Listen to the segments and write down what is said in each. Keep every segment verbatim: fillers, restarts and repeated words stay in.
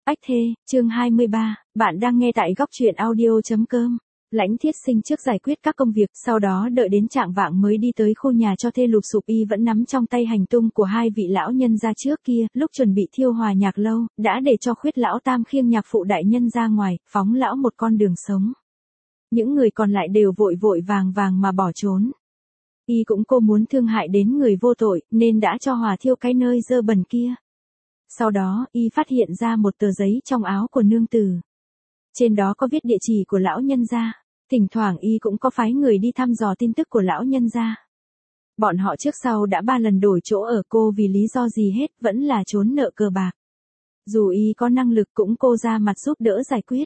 Ách thê, chương hai mươi ba, bạn đang nghe tại góc truyện audio chấm com. Lãnh Thiết Sinh trước giải quyết các công việc, sau đó đợi đến trạng vạng mới đi tới khu nhà cho thuê lục sụp. Y vẫn nắm trong tay hành tung của hai vị lão nhân gia trước kia, lúc chuẩn bị thiêu hòa nhạc lâu, đã để cho Khuyết lão tam khiêng nhạc phụ đại nhân ra ngoài, phóng lão một con đường sống. Những người còn lại đều vội vội vàng vàng mà bỏ trốn. Y cũng cô muốn thương hại đến người vô tội, nên đã cho hòa thiêu cái nơi dơ bẩn kia. Sau đó, y phát hiện ra một tờ giấy trong áo của nương tử. Trên đó có viết địa chỉ của lão nhân gia. Thỉnh thoảng y cũng có phái người đi thăm dò tin tức của lão nhân gia. Bọn họ trước sau đã ba lần đổi chỗ ở, cô vì lý do gì hết vẫn là trốn nợ cờ bạc. Dù y có năng lực cũng cô ra mặt giúp đỡ giải quyết.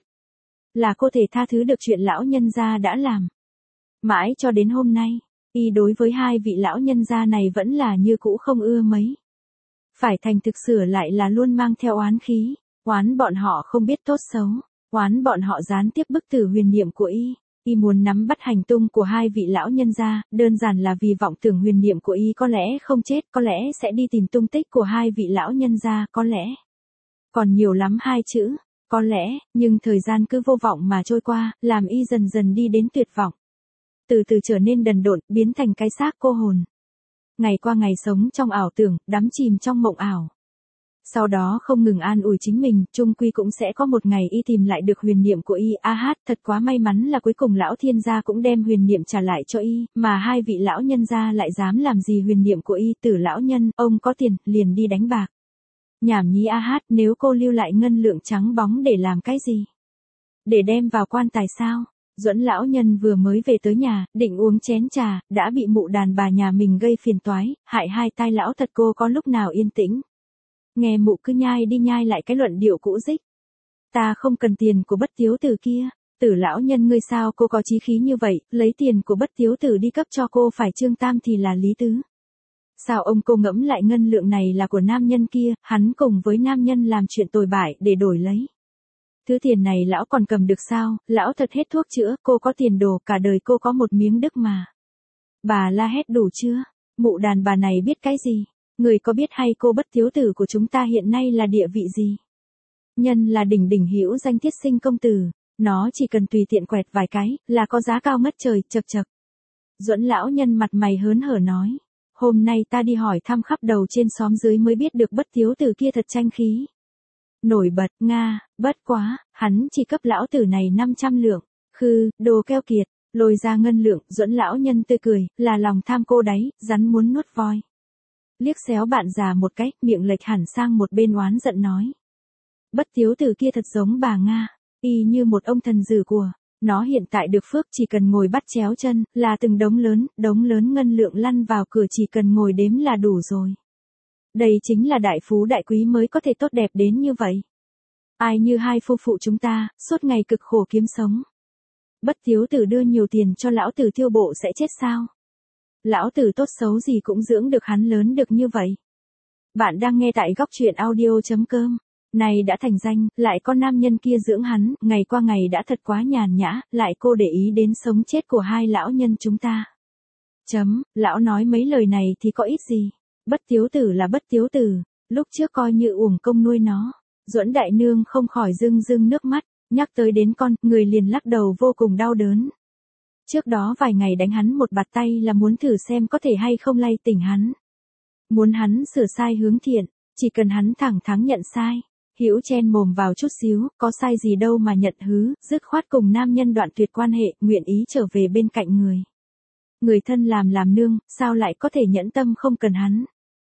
Là cô thể tha thứ được chuyện lão nhân gia đã làm. Mãi cho đến hôm nay, y đối với hai vị lão nhân gia này vẫn là như cũ không ưa mấy. Phải thành thực sửa lại là luôn mang theo oán khí, oán bọn họ không biết tốt xấu, oán bọn họ gián tiếp bức tử huyền niệm của y. Y muốn nắm bắt hành tung của hai vị lão nhân gia, đơn giản là vì vọng tưởng huyền niệm của y có lẽ không chết, có lẽ sẽ đi tìm tung tích của hai vị lão nhân gia, có lẽ. Còn nhiều lắm hai chữ, có lẽ, nhưng thời gian cứ vô vọng mà trôi qua, làm y dần dần đi đến tuyệt vọng. Từ từ trở nên đần độn, biến thành cái xác cô hồn. Ngày qua ngày sống trong ảo tưởng, đắm chìm trong mộng ảo. Sau đó không ngừng an ủi chính mình, chung quy cũng sẽ có một ngày y tìm lại được huyền niệm của y. A hát, thật quá may mắn là cuối cùng lão thiên gia cũng đem huyền niệm trả lại cho y, mà hai vị lão nhân gia lại dám làm gì huyền niệm của y. Tử lão nhân, ông có tiền, liền đi đánh bạc. Nhảm nhí A hát, nếu cô lưu lại ngân lượng trắng bóng để làm cái gì? Để đem vào quan tài sao? Duẫn lão nhân vừa mới về tới nhà, định uống chén trà, đã bị mụ đàn bà nhà mình gây phiền toái, hại hai tai lão thật. Cô có lúc nào yên tĩnh. Nghe mụ cứ nhai đi nhai lại cái luận điệu cũ dích. Ta không cần tiền của bất tiếu tử kia. Tử lão nhân ngươi sao cô có chí khí như vậy, lấy tiền của bất tiếu tử đi cấp cho cô phải Trương Tam thì là Lý Tứ. Sao ông cô ngẫm lại ngân lượng này là của nam nhân kia, hắn cùng với nam nhân làm chuyện tồi bại để đổi lấy. Thứ tiền này lão còn cầm được sao, lão thật hết thuốc chữa, cô có tiền đồ, cả đời cô có một miếng đức mà. Bà la hét đủ chưa? Mụ đàn bà này biết cái gì? Người có biết hay cô bất thiếu tử của chúng ta hiện nay là địa vị gì? Nhân là đỉnh đỉnh hữu danh Thiết Sinh công tử, nó chỉ cần tùy tiện quẹt vài cái, là có giá cao mất trời, chậc chậc. Duẫn lão nhân mặt mày hớn hở nói, hôm nay ta đi hỏi thăm khắp đầu trên xóm dưới mới biết được bất thiếu tử kia thật tranh khí. Nổi bật, Nga, bất quá, hắn chỉ cấp lão tử này năm trăm lượng, khư, đồ keo kiệt, lôi ra ngân lượng. Duẫn lão nhân tươi cười, là lòng tham cô đấy, rắn muốn nuốt voi. Liếc xéo bạn già một cái, miệng lệch hẳn sang một bên oán giận nói. Bất thiếu tử kia thật giống bà Nga, y như một ông thần dữ của, nó hiện tại được phước chỉ cần ngồi bắt chéo chân, là từng đống lớn, đống lớn ngân lượng lăn vào cửa chỉ cần ngồi đếm là đủ rồi. Đây chính là đại phú đại quý mới có thể tốt đẹp đến như vậy. Ai như hai phu phụ chúng ta, suốt ngày cực khổ kiếm sống. Bất thiếu tử đưa nhiều tiền cho lão tử tiêu bộ sẽ chết sao? Lão tử tốt xấu gì cũng dưỡng được hắn lớn được như vậy. Bạn đang nghe tại góc truyện audio chấm com. Này đã thành danh, lại có nam nhân kia dưỡng hắn, ngày qua ngày đã thật quá nhàn nhã, lại cô để ý đến sống chết của hai lão nhân chúng ta. Chấm, lão nói mấy lời này thì có ít gì. Bất thiếu tử là bất thiếu tử, lúc trước coi như uổng công nuôi nó. Duẫn đại nương không khỏi rưng rưng nước mắt, nhắc tới đến con, người liền lắc đầu vô cùng đau đớn. Trước đó vài ngày đánh hắn một bạt tay là muốn thử xem có thể hay không lay tỉnh hắn. Muốn hắn sửa sai hướng thiện, chỉ cần hắn thẳng thắn nhận sai. Hữu chen mồm vào chút xíu, có sai gì đâu mà nhận hứ, dứt khoát cùng nam nhân đoạn tuyệt quan hệ, nguyện ý trở về bên cạnh người. Người thân làm làm nương, sao lại có thể nhẫn tâm không cần hắn.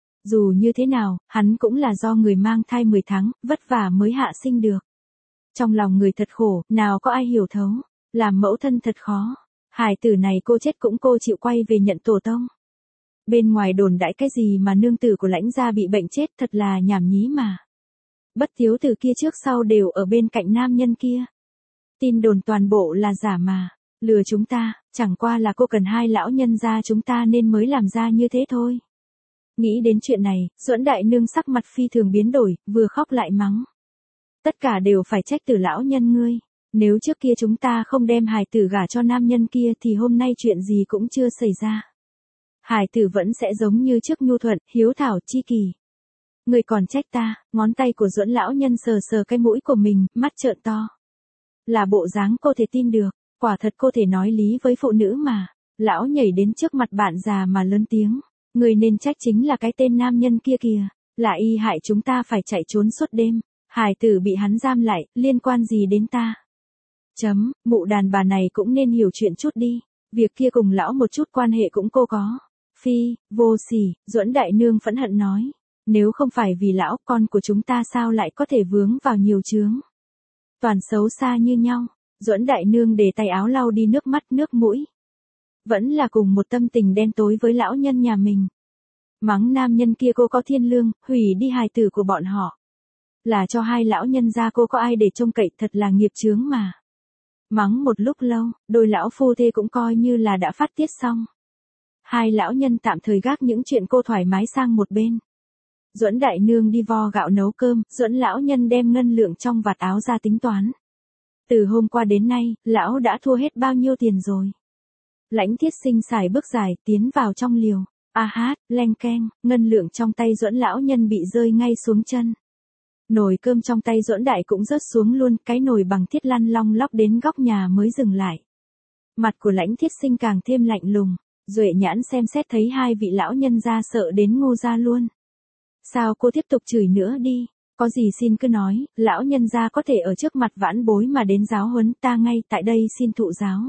Dù như thế nào, hắn cũng là do người mang thai mười tháng, vất vả mới hạ sinh được. Trong lòng người thật khổ, nào có ai hiểu thấu, làm mẫu thân thật khó. Hải tử này cô chết cũng cô chịu quay về nhận tổ tông. Bên ngoài đồn đãi cái gì mà nương tử của Lãnh gia bị bệnh chết, thật là nhảm nhí mà. Bất thiếu tử kia trước sau đều ở bên cạnh nam nhân kia. Tin đồn toàn bộ là giả mà, lừa chúng ta, chẳng qua là cô cần hai lão nhân gia chúng ta nên mới làm ra như thế thôi. Nghĩ đến chuyện này, Duẫn đại nương sắc mặt phi thường biến đổi, vừa khóc lại mắng. Tất cả đều phải trách Tử lão nhân ngươi. Nếu trước kia chúng ta không đem hài tử gả cho nam nhân kia thì hôm nay chuyện gì cũng chưa xảy ra. Hài tử vẫn sẽ giống như trước nhu thuận, hiếu thảo, chi kỳ. Người còn trách ta, ngón tay của Duẫn lão nhân sờ sờ cái mũi của mình, mắt trợn to. Là bộ dáng cô thể tin được, quả thật cô thể nói lý với phụ nữ mà. Lão nhảy đến trước mặt bạn già mà lớn tiếng. Người nên trách chính là cái tên nam nhân kia kìa, là y hại chúng ta phải chạy trốn suốt đêm. Hải tử bị hắn giam lại, liên quan gì đến ta? Chấm, mụ đàn bà này cũng nên hiểu chuyện chút đi. Việc kia cùng lão một chút quan hệ cũng cô có. Phi, vô sỉ, Duẫn đại nương phẫn hận nói. Nếu không phải vì lão, con của chúng ta sao lại có thể vướng vào nhiều chướng. Toàn xấu xa như nhau. Duẫn đại nương để tay áo lau đi nước mắt nước mũi. Vẫn là cùng một tâm tình đen tối với lão nhân nhà mình. Mắng nam nhân kia cô có thiên lương, hủy đi hài tử của bọn họ. Là cho hai lão nhân gia cô có ai để trông cậy, thật là nghiệp chướng mà. Mắng một lúc lâu, đôi lão phu thê cũng coi như là đã phát tiết xong. Hai lão nhân tạm thời gác những chuyện cô thoải mái sang một bên. Duẫn đại nương đi vo gạo nấu cơm, Duẫn lão nhân đem ngân lượng trong vạt áo ra tính toán. Từ hôm qua đến nay, lão đã thua hết bao nhiêu tiền rồi. Lãnh Thiết Sinh xài bước dài tiến vào trong liều. A hát, leng keng, ngân lượng trong tay Duẫn lão nhân bị rơi ngay xuống chân. Nồi cơm trong tay Duẫn đại cũng rớt xuống luôn, cái nồi bằng thiết lăn long lóc đến góc nhà mới dừng lại. Mặt của Lãnh Thiết Sinh càng thêm lạnh lùng, Duệ nhãn xem xét thấy hai vị lão nhân ra sợ đến ngô ra luôn. Sao cô tiếp tục chửi nữa đi, có gì xin cứ nói, lão nhân gia có thể ở trước mặt vãn bối mà đến giáo huấn ta ngay tại đây xin thụ giáo.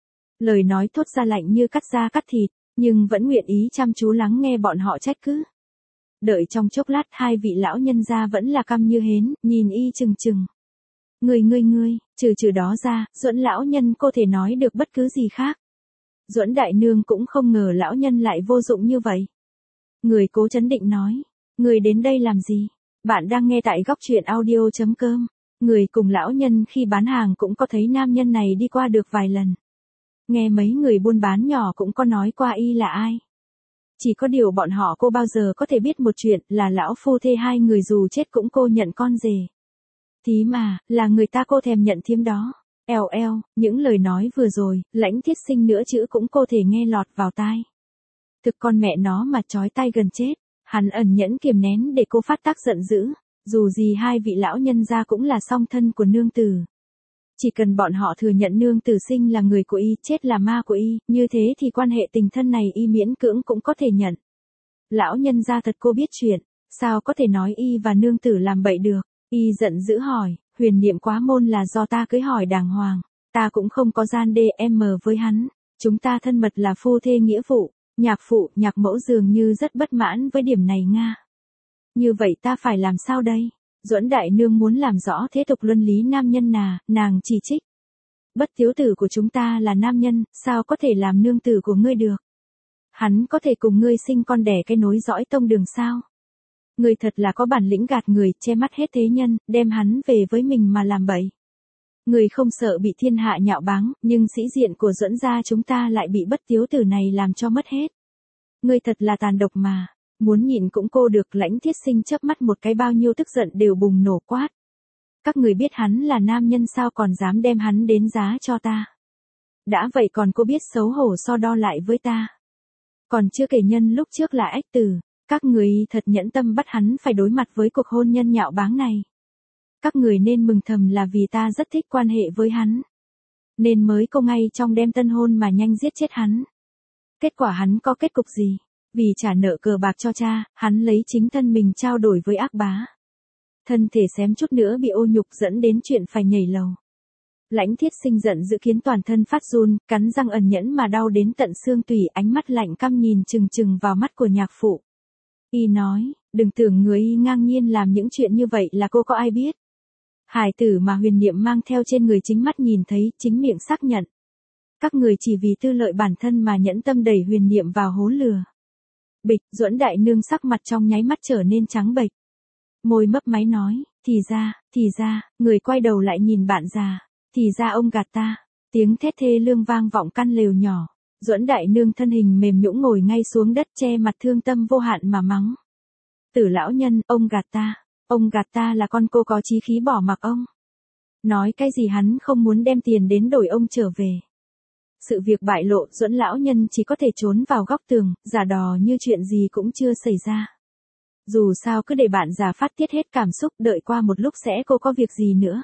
Lời nói thốt ra lạnh như cắt da cắt thịt, nhưng vẫn nguyện ý chăm chú lắng nghe bọn họ trách cứ. Đợi trong chốc lát hai vị lão nhân gia vẫn là căm như hến, nhìn y chừng chừng. Ngươi ngươi ngươi, trừ trừ đó ra, Duẫn lão nhân cô thể nói được bất cứ gì khác. Duẫn đại nương cũng không ngờ lão nhân lại vô dụng như vậy. Người cố chấn định nói, người đến đây làm gì? Bạn đang nghe tại góc truyện audio chấm com. Người cùng lão nhân khi bán hàng cũng có thấy nam nhân này đi qua được vài lần. Nghe mấy người buôn bán nhỏ cũng có nói qua y là ai. Chỉ có điều bọn họ cô bao giờ có thể biết một chuyện là lão phu thê hai người dù chết cũng cô nhận con rể. Thí mà, là người ta cô thèm nhận thiếm đó. Eo eo, những lời nói vừa rồi, Lãnh Thiết Sinh nữa chữ cũng cô thể nghe lọt vào tai. Thực con mẹ nó mà chói tai gần chết. Hắn ẩn nhẫn kiềm nén để cô phát tác giận dữ, dù gì hai vị lão nhân gia cũng là song thân của nương tử. Chỉ cần bọn họ thừa nhận nương tử sinh là người của y, chết là ma của y, như thế thì quan hệ tình thân này y miễn cưỡng cũng có thể nhận. Lão nhân gia thật cô biết chuyện, sao có thể nói y và nương tử làm bậy được, y giận dữ hỏi, huyền niệm quá môn là do ta cưới hỏi đàng hoàng, ta cũng không có gian đê em với hắn, chúng ta thân mật là phu thê nghĩa vụ. Nhạc phụ, nhạc mẫu dường như rất bất mãn với điểm này nga. Như vậy ta phải làm sao đây? Duẫn đại nương muốn làm rõ thế tục luân lý nam nhân nà, nàng chỉ trích. Bất tiếu tử của chúng ta là nam nhân, sao có thể làm nương tử của ngươi được? Hắn có thể cùng ngươi sinh con đẻ cái nối dõi tông đường sao? Ngươi thật là có bản lĩnh gạt người, che mắt hết thế nhân, đem hắn về với mình mà làm bậy. Người không sợ bị thiên hạ nhạo báng, nhưng sĩ diện của Duẫn gia chúng ta lại bị bất tiếu tử này làm cho mất hết. Người thật là tàn độc mà, muốn nhịn cũng cô được. Lãnh Thiết Sinh chớp mắt một cái, bao nhiêu tức giận đều bùng nổ quát. Các người biết hắn là nam nhân sao còn dám đem hắn đến giá cho ta. Đã vậy còn cô biết xấu hổ so đo lại với ta. Còn chưa kể nhân lúc trước là ách tử, các người thật nhẫn tâm bắt hắn phải đối mặt với cuộc hôn nhân nhạo báng này. Các người nên mừng thầm là vì ta rất thích quan hệ với hắn. Nên mới cô ngay trong đêm tân hôn mà nhanh giết chết hắn. Kết quả hắn có kết cục gì? Vì trả nợ cờ bạc cho cha, hắn lấy chính thân mình trao đổi với ác bá. Thân thể xém chút nữa bị ô nhục dẫn đến chuyện phải nhảy lầu. Lãnh Thiết Sinh giận dự kiến toàn thân phát run, cắn răng ẩn nhẫn mà đau đến tận xương tủy, ánh mắt lạnh căm nhìn chừng chừng vào mắt của nhạc phụ. Y nói, đừng tưởng người y ngang nhiên làm những chuyện như vậy là cô có ai biết. Hài tử mà huyền niệm mang theo trên người chính mắt nhìn thấy, chính miệng xác nhận. Các người chỉ vì tư lợi bản thân mà nhẫn tâm đẩy huyền niệm vào hố lừa. Bịch, Duẫn đại nương sắc mặt trong nháy mắt trở nên trắng bệch. Môi mấp máy nói, thì ra, thì ra, người quay đầu lại nhìn bạn già, thì ra ông gạt ta. Tiếng thét thê lương vang vọng căn lều nhỏ. Duẫn đại nương thân hình mềm nhũn ngồi ngay xuống đất, che mặt thương tâm vô hạn mà mắng. Tử lão nhân, ông gạt ta. Ông gạt ta là con cô có chí khí bỏ mặc ông. Nói cái gì hắn không muốn đem tiền đến đổi ông trở về. Sự việc bại lộ, Duẫn lão nhân chỉ có thể trốn vào góc tường, giả đò như chuyện gì cũng chưa xảy ra. Dù sao cứ để bạn già phát tiết hết cảm xúc, đợi qua một lúc sẽ cô có việc gì nữa.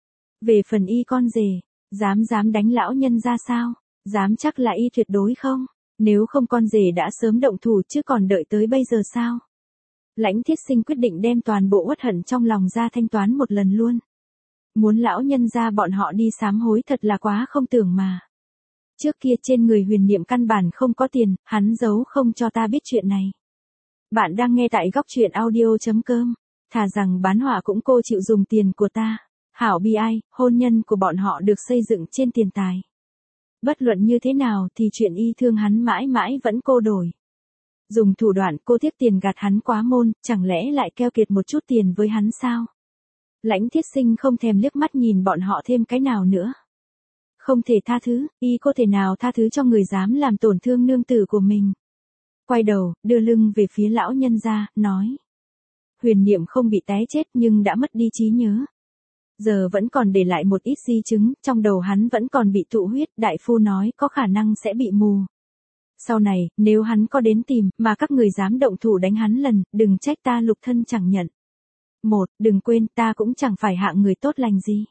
Về phần y con rể, dám dám đánh lão nhân ra sao? Dám chắc là y tuyệt đối không? Nếu không con rể đã sớm động thủ chứ còn đợi tới bây giờ sao? Lãnh Thiết Sinh quyết định đem toàn bộ uất hận trong lòng ra thanh toán một lần luôn. Muốn lão nhân ra bọn họ đi sám hối thật là quá không tưởng mà. Trước kia trên người Huyền Niệm căn bản không có tiền, hắn giấu không cho ta biết chuyện này. Bạn đang nghe tại góc truyện audio.com. Thà rằng bán họa cũng cô chịu dùng tiền của ta. Hảo bi ai, hôn nhân của bọn họ được xây dựng trên tiền tài. Bất luận như thế nào thì chuyện y thương hắn mãi mãi vẫn cô đổi. Dùng thủ đoạn cô tiếp tiền gạt hắn quá môn, chẳng lẽ lại keo kiệt một chút tiền với hắn sao? Lãnh Thiết Sinh không thèm liếc mắt nhìn bọn họ thêm cái nào nữa. Không thể tha thứ, y có thể nào tha thứ cho người dám làm tổn thương nương tử của mình. Quay đầu, đưa lưng về phía lão nhân gia, nói. Huyền Niệm không bị té chết nhưng đã mất đi trí nhớ. Giờ vẫn còn để lại một ít di chứng, trong đầu hắn vẫn còn bị tụ huyết, đại phu nói có khả năng sẽ bị mù. Sau này, nếu hắn có đến tìm, mà các người dám động thủ đánh hắn lần, đừng trách ta Lục Thân chẳng nhận. Một, đừng quên ta cũng chẳng phải hạ người tốt lành gì.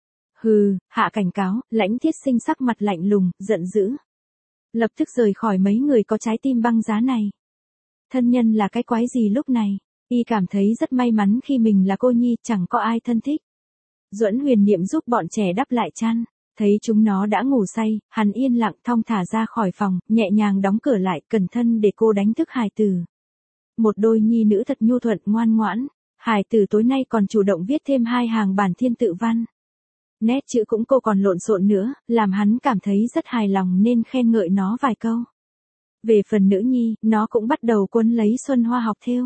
Hừ, hạ cảnh cáo, Lãnh Thiết Sinh sắc mặt lạnh lùng, giận dữ. Lập tức rời khỏi mấy người có trái tim băng giá này. Thân nhân là cái quái gì lúc này, y cảm thấy rất may mắn khi mình là cô nhi, chẳng có ai thân thích. Duẫn Huyền Niệm giúp bọn trẻ đắp lại chăn, thấy chúng nó đã ngủ say, hắn yên lặng thong thả ra khỏi phòng, nhẹ nhàng đóng cửa lại, cẩn thận để cô đánh thức hài tử. Một đôi nhi nữ thật nhu thuận ngoan ngoãn, hài tử tối nay còn chủ động viết thêm hai hàng bản thiên tự văn. Nét chữ cũng cô còn lộn xộn nữa, làm hắn cảm thấy rất hài lòng nên khen ngợi nó vài câu. Về phần nữ nhi, nó cũng bắt đầu quấn lấy Xuân Hoa học thêu.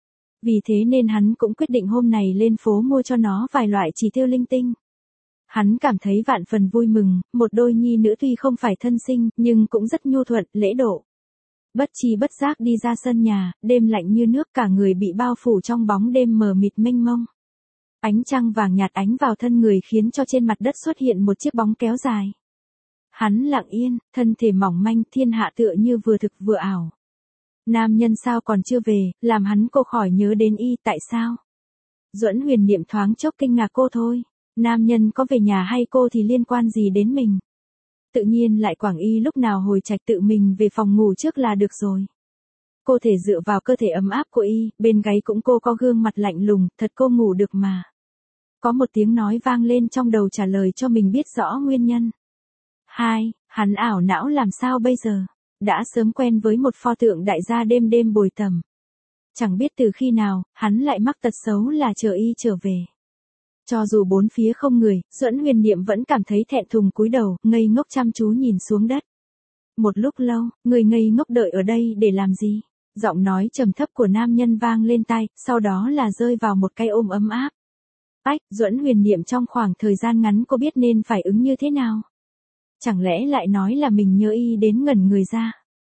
Vì thế nên hắn cũng quyết định hôm này lên phố mua cho nó vài loại chỉ thêu linh tinh. Hắn cảm thấy vạn phần vui mừng, một đôi nhi nữ tuy không phải thân sinh, nhưng cũng rất nhu thuận, lễ độ. Bất chi bất giác đi ra sân nhà, đêm lạnh như nước, cả người bị bao phủ trong bóng đêm mờ mịt mênh mông. Ánh trăng vàng nhạt ánh vào thân người khiến cho trên mặt đất xuất hiện một chiếc bóng kéo dài. Hắn lặng yên, thân thể mỏng manh, thiên hạ tựa như vừa thực vừa ảo. Nam nhân sao còn chưa về, làm hắn cô khỏi nhớ đến y, tại sao? Duẫn Huyền Niệm thoáng chốc kinh ngạc cô thôi. Nam nhân có về nhà hay cô thì liên quan gì đến mình? Tự nhiên lại quảng y lúc nào hồi trạch tự mình về phòng ngủ trước là được rồi. Cô thể dựa vào cơ thể ấm áp của y, bên gáy cũng cô có gương mặt lạnh lùng, thật cô ngủ được mà. Có một tiếng nói vang lên trong đầu trả lời cho mình biết rõ nguyên nhân. Hai, hắn ảo não làm sao bây giờ? Đã sớm quen với một pho tượng đại gia đêm đêm bồi tầm. Chẳng biết từ khi nào, hắn lại mắc tật xấu là chờ y trở về. Cho dù bốn phía không người, Duẫn Huyền Niệm vẫn cảm thấy thẹn thùng cúi đầu, ngây ngốc chăm chú nhìn xuống đất. Một lúc lâu, người ngây ngốc đợi ở đây để làm gì? Giọng nói trầm thấp của nam nhân vang lên tai, sau đó là rơi vào một cái ôm ấm áp. Ách, Duẫn Huyền Niệm trong khoảng thời gian ngắn cô biết nên phải ứng như thế nào? Chẳng lẽ lại nói là mình nhớ y đến ngẩn người ra?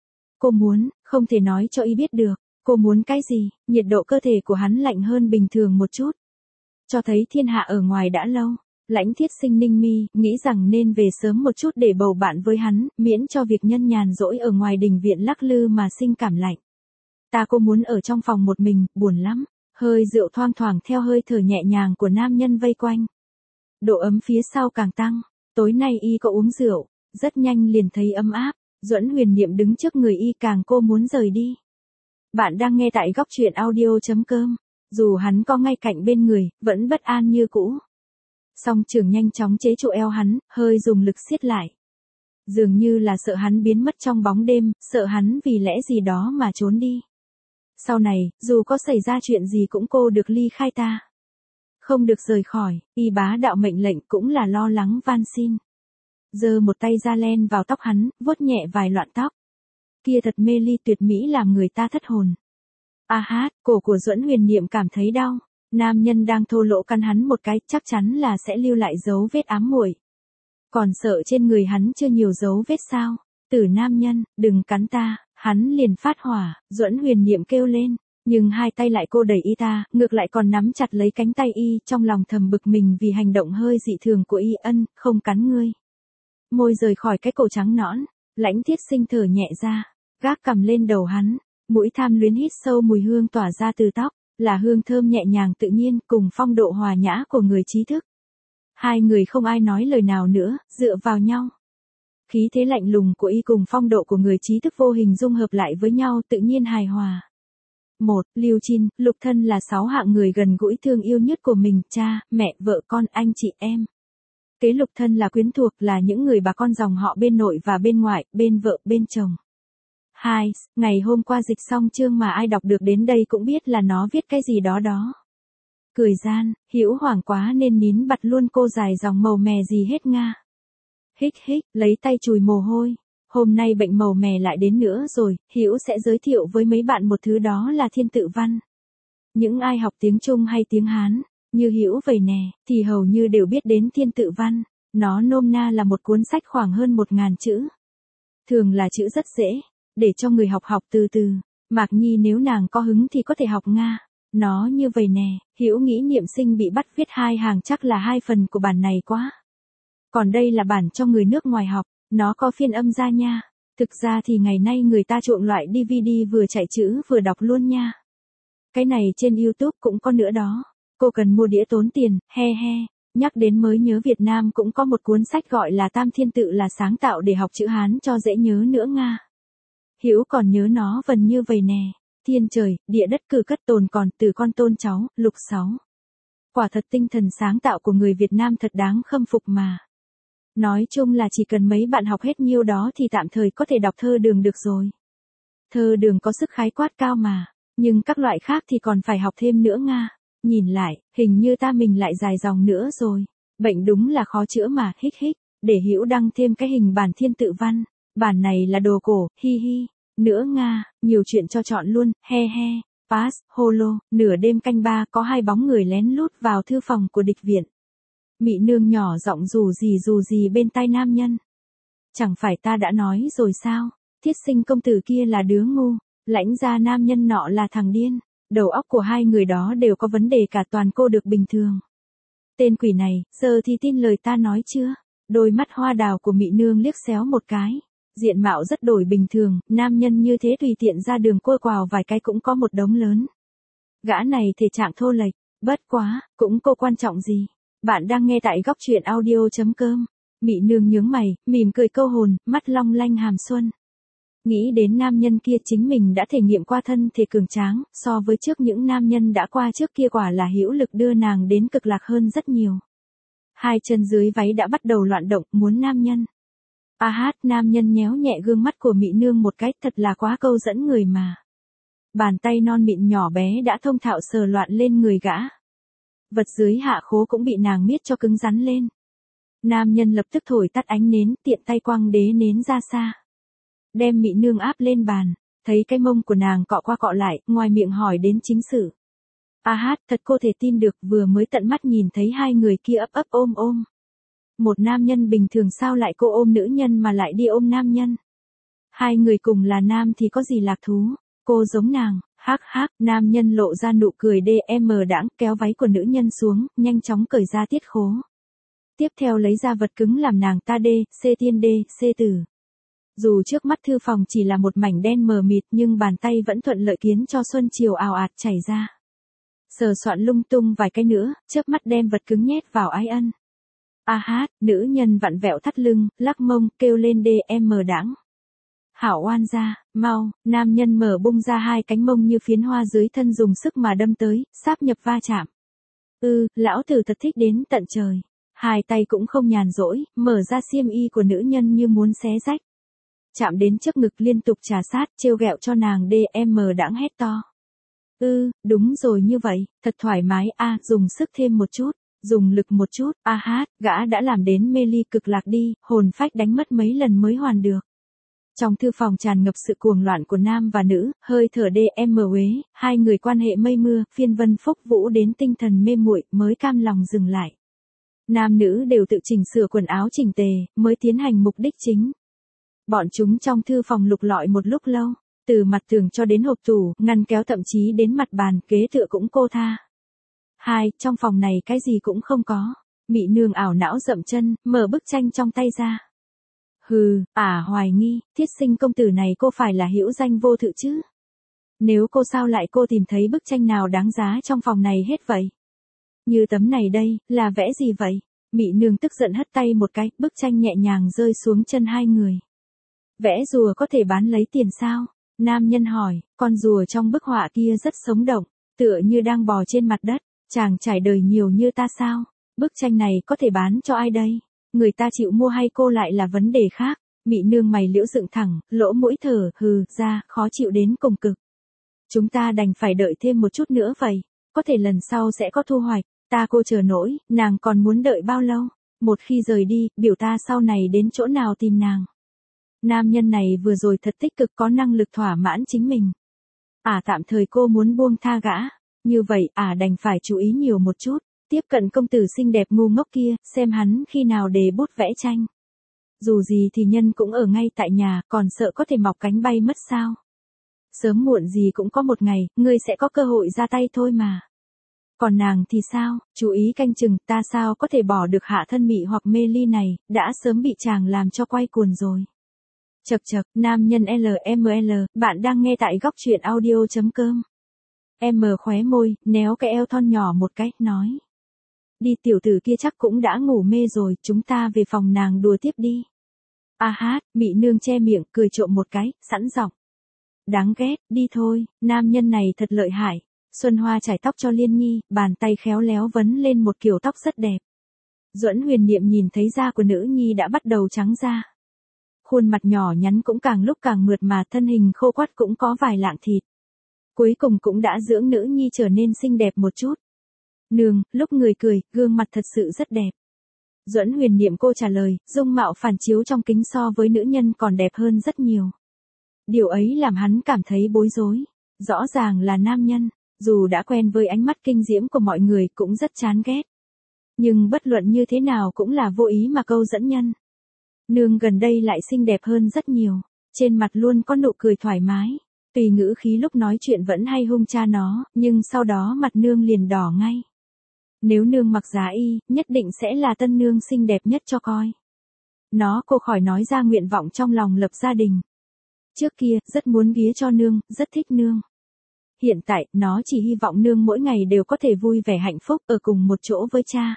Cô muốn, không thể nói cho y biết được. Cô muốn cái gì? Nhiệt độ cơ thể của hắn lạnh hơn bình thường một chút. Cho thấy thiên hạ ở ngoài đã lâu. Lãnh Thiết Sinh ninh mi, nghĩ rằng nên về sớm một chút để bầu bạn với hắn, miễn cho việc nhân nhàn rỗi ở ngoài đình viện lắc lư mà sinh cảm lạnh. Ta cô muốn ở trong phòng một mình, buồn lắm. Hơi rượu thoang thoảng theo hơi thở nhẹ nhàng của nam nhân vây quanh. Độ ấm phía sau càng tăng. Tối nay y có uống rượu, rất nhanh liền thấy ấm áp. Duẫn Huyền Niệm đứng trước người y càng cô muốn rời đi. Bạn đang nghe tại góc truyện audio.com. Dù hắn có ngay cạnh bên người, vẫn bất an như cũ. Song Trường nhanh chóng chế trụ eo hắn, hơi dùng lực siết lại. Dường như là sợ hắn biến mất trong bóng đêm, sợ hắn vì lẽ gì đó mà trốn đi. Sau này, dù có xảy ra chuyện gì cũng cô được ly khai ta. Không được rời khỏi, y bá đạo mệnh lệnh cũng là lo lắng van xin. Giơ một tay ra len vào tóc hắn, vuốt nhẹ vài loạn tóc. Kia thật mê ly tuyệt mỹ làm người ta thất hồn. A hát, cổ của Duẫn Huyền Niệm cảm thấy đau. Nam nhân đang thô lỗ cắn hắn một cái, chắc chắn là sẽ lưu lại dấu vết ám muội. Còn sợ trên người hắn chưa nhiều dấu vết sao? Tử nam nhân, đừng cắn ta, hắn liền phát hỏa, Duẫn Huyền Niệm kêu lên. Nhưng hai tay lại cô đẩy y ta, ngược lại còn nắm chặt lấy cánh tay y, trong lòng thầm bực mình vì hành động hơi dị thường của y. Ân, không cắn ngươi. Môi rời khỏi cái cổ trắng nõn, Lãnh Thiết Sinh thở nhẹ ra, gác cầm lên đầu hắn, mũi tham luyến hít sâu mùi hương tỏa ra từ tóc. là hương thơm nhẹ nhàng tự nhiên cùng phong độ hòa nhã của người trí thức. Hai người không ai nói lời nào nữa, dựa vào nhau. Khí thế lạnh lùng của y cùng phong độ của người trí thức vô hình dung hợp lại với nhau tự nhiên hài hòa. Một, Lưu Chin, Lục Thân là sáu hạng người gần gũi thương yêu nhất của mình, cha, mẹ, vợ con, anh chị em. Kế Lục Thân là quyến thuộc, là những người bà con dòng họ bên nội và bên ngoại, bên vợ, bên chồng. Hai, ngày hôm qua dịch xong chương mà ai đọc được đến đây cũng biết là nó viết cái gì đó đó. Cười gian, Hữu hoảng quá nên nín bặt luôn cô dài dòng màu mè gì hết nga. Hích hích, lấy tay chùi mồ hôi. Hôm nay bệnh màu mè lại đến nữa rồi, Hữu sẽ giới thiệu với mấy bạn một thứ đó là thiên tự văn. Những ai học tiếng Trung hay tiếng Hán, như Hữu vậy nè, thì hầu như đều biết đến thiên tự văn. Nó nôm na là một cuốn sách khoảng hơn một ngàn chữ. Thường là chữ rất dễ, để cho người học học từ từ. Mạc Nhi nếu nàng có hứng thì có thể học Nga. Nó như vậy nè, Hữu nghĩ niệm sinh bị bắt viết hai hàng chắc là hai phần của bản này quá. Còn đây là bản cho người nước ngoài học, nó có phiên âm ra nha. Thực ra thì ngày nay người ta chuộng loại đê vê đê vừa chạy chữ vừa đọc luôn nha. Cái này trên YouTube cũng có nữa đó. Cô cần mua đĩa tốn tiền, he he. Nhắc đến mới nhớ Việt Nam cũng có một cuốn sách gọi là Tam Thiên Tự là sáng tạo để học chữ Hán cho dễ nhớ nữa Nga. Hữu còn nhớ nó vần như vậy nè. Thiên trời, địa đất cử cất tồn còn từ con tôn cháu, lục sáu. Quả thật tinh thần sáng tạo của người Việt Nam thật đáng khâm phục mà. Nói chung là chỉ cần mấy bạn học hết nhiêu đó thì tạm thời có thể đọc thơ đường được rồi. Thơ đường có sức khái quát cao mà, nhưng các loại khác thì còn phải học thêm nữa Nga. Nhìn lại, hình như ta mình lại dài dòng nữa rồi. Bệnh đúng là khó chữa mà, hích hích. Để Hữu đăng thêm cái hình bản thiên tự văn. Bản này là đồ cổ, hi hi. Nữa Nga, nhiều chuyện cho chọn luôn, he he. Pass, holo, nửa đêm canh ba có hai bóng người lén lút vào thư phòng của địch viện. Mị nương nhỏ giọng rủ gì rủ gì bên tai nam nhân. Chẳng phải ta đã nói rồi sao, Thiết Sinh công tử kia là đứa ngu, lãnh gia nam nhân nọ là thằng điên. Đầu óc của hai người đó đều có vấn đề cả toàn cô được bình thường. Tên quỷ này, giờ thì tin lời ta nói chưa? Đôi mắt hoa đào của mị nương liếc xéo một cái. Diện mạo rất đổi bình thường, nam nhân như thế tùy tiện ra đường côi quào vài cái cũng có một đống lớn. Gã này thể trạng thô lệch, bất quá, cũng cô quan trọng gì. Bạn đang nghe tại góc truyện audio chấm com. Mị nương nhướng mày, mỉm cười câu hồn, mắt long lanh hàm xuân. Nghĩ đến nam nhân kia chính mình đã thể nghiệm qua thân thể cường tráng, so với trước những nam nhân đã qua trước kia quả là hữu lực đưa nàng đến cực lạc hơn rất nhiều. Hai chân dưới váy đã bắt đầu loạn động, muốn nam nhân. A hát, nam nhân nhéo nhẹ gương mắt của mị nương một cái, thật là quá câu dẫn người mà. Bàn tay non mịn nhỏ bé đã thông thạo sờ loạn lên người gã. Vật dưới hạ khố cũng bị nàng miết cho cứng rắn lên. Nam nhân lập tức thổi tắt ánh nến, tiện tay quăng đế nến ra xa. Đem mị nương áp lên bàn, thấy cái mông của nàng cọ qua cọ lại, ngoài miệng hỏi đến chính sự. A hát, thật cô thể tin được, vừa mới tận mắt nhìn thấy hai người kia ấp ấp ôm ôm. Một nam nhân bình thường sao lại cô ôm nữ nhân mà lại đi ôm nam nhân. Hai người cùng là nam thì có gì lạc thú, cô giống nàng, hắc hắc, nam nhân lộ ra nụ cười đê em đãng, kéo váy của nữ nhân xuống, nhanh chóng cởi ra tiết khố. Tiếp theo lấy ra vật cứng làm nàng ta đê, xê tiên đê, xê tử. Dù trước mắt thư phòng chỉ là một mảnh đen mờ mịt nhưng bàn tay vẫn thuận lợi khiến cho xuân chiều ào ạt chảy ra. Sờ soạn lung tung vài cái nữa, chớp mắt đem vật cứng nhét vào ái ân. A hát, nữ nhân vặn vẹo thắt lưng, lắc mông, kêu lên đê em đãng. Hảo oan ra, mau, nam nhân mở bung ra hai cánh mông như phiến hoa dưới thân dùng sức mà đâm tới, sáp nhập va chạm. Ừ, lão tử thật thích đến tận trời. Hai tay cũng không nhàn rỗi, mở ra xiêm y của nữ nhân như muốn xé rách. Chạm đến trước ngực liên tục trà sát, trêu ghẹo cho nàng đê em đãng hét to. Ừ, đúng rồi như vậy, thật thoải mái a, à, dùng sức thêm một chút, dùng lực một chút, a hát, gã đã làm đến mê ly cực lạc đi, hồn phách đánh mất mấy lần mới hoàn được. Trong thư phòng tràn ngập sự cuồng loạn của nam và nữ, hơi thở đê em uế, hai người quan hệ mây mưa, phiên vân phúc vũ đến tinh thần mê muội mới cam lòng dừng lại. Nam nữ đều tự chỉnh sửa quần áo chỉnh tề, mới tiến hành mục đích chính. Bọn chúng trong thư phòng lục lọi một lúc lâu, từ mặt tường cho đến hộp tủ, ngăn kéo thậm chí đến mặt bàn, ghế tựa cũng cô tha. Hai, trong phòng này cái gì cũng không có. Mị nương ảo não dậm chân, mở bức tranh trong tay ra. Hừ, à hoài nghi, Thiết Sinh công tử này cô phải là hữu danh vô thự chứ. Nếu cô sao lại cô tìm thấy bức tranh nào đáng giá trong phòng này hết vậy? Như tấm này đây, là vẽ gì vậy? Mị nương tức giận hất tay một cái, bức tranh nhẹ nhàng rơi xuống chân hai người. Vẽ rùa có thể bán lấy tiền sao? Nam nhân hỏi, con rùa trong bức họa kia rất sống động, tựa như đang bò trên mặt đất. Chàng trải đời nhiều như ta sao? Bức tranh này có thể bán cho ai đây? Người ta chịu mua hay cô lại là vấn đề khác. Mị nương mày liễu dựng thẳng, lỗ mũi thở, hừ, ra, khó chịu đến cùng cực. Chúng ta đành phải đợi thêm một chút nữa vậy. Có thể lần sau sẽ có thu hoạch. Ta cô chờ nỗi, nàng còn muốn đợi bao lâu? Một khi rời đi, biểu ta sau này đến chỗ nào tìm nàng. Nam nhân này vừa rồi thật tích cực có năng lực thỏa mãn chính mình. À tạm thời cô muốn buông tha gã. Như vậy, à đành phải chú ý nhiều một chút. Tiếp cận công tử xinh đẹp ngu ngốc kia, xem hắn khi nào đề bút vẽ tranh. Dù gì thì nhân cũng ở ngay tại nhà, còn sợ có thể mọc cánh bay mất sao. Sớm muộn gì cũng có một ngày, ngươi sẽ có cơ hội ra tay thôi mà. Còn nàng thì sao, chú ý canh chừng, ta sao có thể bỏ được Hạ Thân Mị hoặc Mê Ly này, đã sớm bị chàng làm cho quay cuồng rồi. Chậc chậc, nam nhân lờ em lờ, bạn đang nghe tại góc truyện audio chấm com. Em khóe môi, néo cái eo thon nhỏ một cái, nói. Đi tiểu tử kia chắc cũng đã ngủ mê rồi, chúng ta về phòng nàng đùa tiếp đi. A hát, Mị nương che miệng, cười trộm một cái, sẵn giọng. Đáng ghét, đi thôi, nam nhân này thật lợi hại. Xuân Hoa chải tóc cho Liên Nhi, bàn tay khéo léo vấn lên một kiểu tóc rất đẹp. Duẫn Huyền Niệm nhìn thấy da của nữ nhi đã bắt đầu trắng da. Khuôn mặt nhỏ nhắn cũng càng lúc càng mượt mà, thân hình khô quắt cũng có vài lạng thịt. Cuối cùng cũng đã dưỡng nữ nhi trở nên xinh đẹp một chút. Nương, lúc người cười, gương mặt thật sự rất đẹp. Duẫn Huyền Niệm cô trả lời, dung mạo phản chiếu trong kính so với nữ nhân còn đẹp hơn rất nhiều. Điều ấy làm hắn cảm thấy bối rối. Rõ ràng là nam nhân, dù đã quen với ánh mắt kinh diễm của mọi người cũng rất chán ghét. Nhưng bất luận như thế nào cũng là vô ý mà câu dẫn nhân. Nương gần đây lại xinh đẹp hơn rất nhiều, trên mặt luôn có nụ cười thoải mái. Tùy ngữ khí lúc nói chuyện vẫn hay hung cha nó, nhưng sau đó mặt nương liền đỏ ngay. Nếu nương mặc giá y, nhất định sẽ là tân nương xinh đẹp nhất cho coi. Nó cô khỏi nói ra nguyện vọng trong lòng lập gia đình. Trước kia, rất muốn ghía cho nương, rất thích nương. Hiện tại, nó chỉ hy vọng nương mỗi ngày đều có thể vui vẻ hạnh phúc ở cùng một chỗ với cha.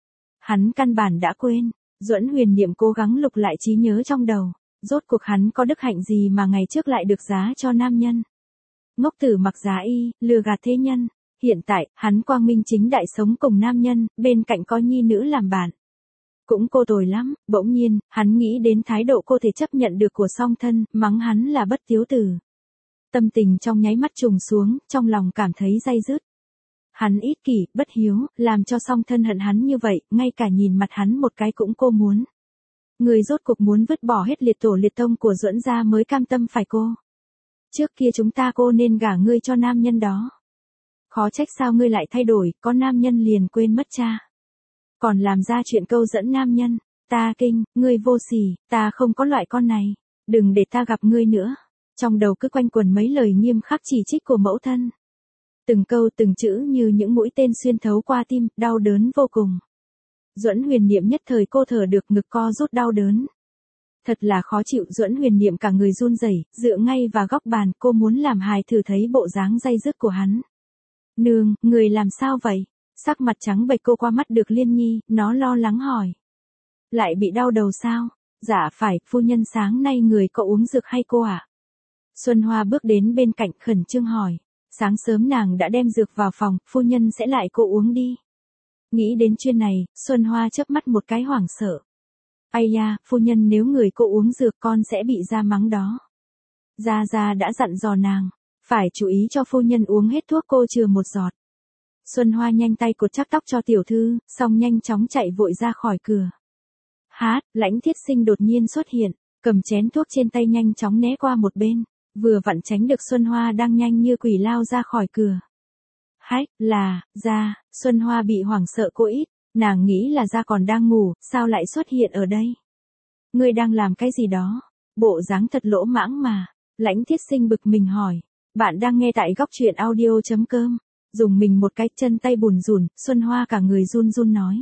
Hắn căn bản đã quên. Duẫn Huyền Niệm cố gắng lục lại trí nhớ trong đầu. Rốt cuộc hắn có đức hạnh gì mà ngày trước lại được giá cho nam nhân. Ngốc tử mặc giá y, lừa gạt thế nhân. Hiện tại, hắn quang minh chính đại sống cùng nam nhân, bên cạnh có nhi nữ làm bạn. Cũng cô tồi lắm, bỗng nhiên, hắn nghĩ đến thái độ cô thể chấp nhận được của song thân, mắng hắn là bất tiếu tử. Tâm tình trong nháy mắt trùng xuống, trong lòng cảm thấy day dứt. Hắn ích kỷ, bất hiếu, làm cho song thân hận hắn như vậy, ngay cả nhìn mặt hắn một cái cũng cô muốn. Người rốt cuộc muốn vứt bỏ hết liệt tổ liệt tông của Duẫn gia mới cam tâm phải cô. Trước kia chúng ta cô nên gả ngươi cho nam nhân đó. Khó trách sao ngươi lại thay đổi, có nam nhân liền quên mất cha. Còn làm ra chuyện câu dẫn nam nhân, ta kinh, ngươi vô sỉ, ta không có loại con này, đừng để ta gặp ngươi nữa. Trong đầu cứ quanh quẩn mấy lời nghiêm khắc chỉ trích của mẫu thân. Từng câu từng chữ như những mũi tên xuyên thấu qua tim, đau đớn vô cùng. Duẫn Huyền Niệm nhất thời cô thở được, ngực co rút đau đớn. Thật là khó chịu, Duẫn Huyền Niệm cả người run rẩy, dựa ngay vào góc bàn, cô muốn làm hài thử thấy bộ dáng day dứt của hắn. Nương, người làm sao vậy? Sắc mặt trắng bệch cô qua mắt được Liên Nhi, nó lo lắng hỏi. Lại bị đau đầu sao? Dạ phải, phu nhân sáng nay người có uống dược hay cô ạ? À? Xuân Hoa bước đến bên cạnh khẩn trương hỏi. Sáng sớm nàng đã đem dược vào phòng, phu nhân sẽ lại cô uống đi. Nghĩ đến chuyện này, Xuân Hoa chớp mắt một cái hoảng sợ. Ây da, phu nhân nếu người cô uống dược con sẽ bị ra mắng đó. Gia Gia đã dặn dò nàng, phải chú ý cho phu nhân uống hết thuốc cô chừa một giọt. Xuân Hoa nhanh tay cột chắc tóc cho tiểu thư, xong nhanh chóng chạy vội ra khỏi cửa. Hát, Lãnh Thiết Sinh đột nhiên xuất hiện, cầm chén thuốc trên tay nhanh chóng né qua một bên, vừa vặn tránh được Xuân Hoa đang nhanh như quỷ lao ra khỏi cửa. Hách, là, Gia, Xuân Hoa bị hoảng sợ cô ít, nàng nghĩ là Gia còn đang ngủ, sao lại xuất hiện ở đây? Ngươi đang làm cái gì đó? Bộ dáng thật lỗ mãng mà. Lãnh Thiết Sinh bực mình hỏi. Bạn đang nghe tại góc truyện audio chấm com. Dùng mình một cái, chân tay bùn rùn, Xuân Hoa cả người run run nói.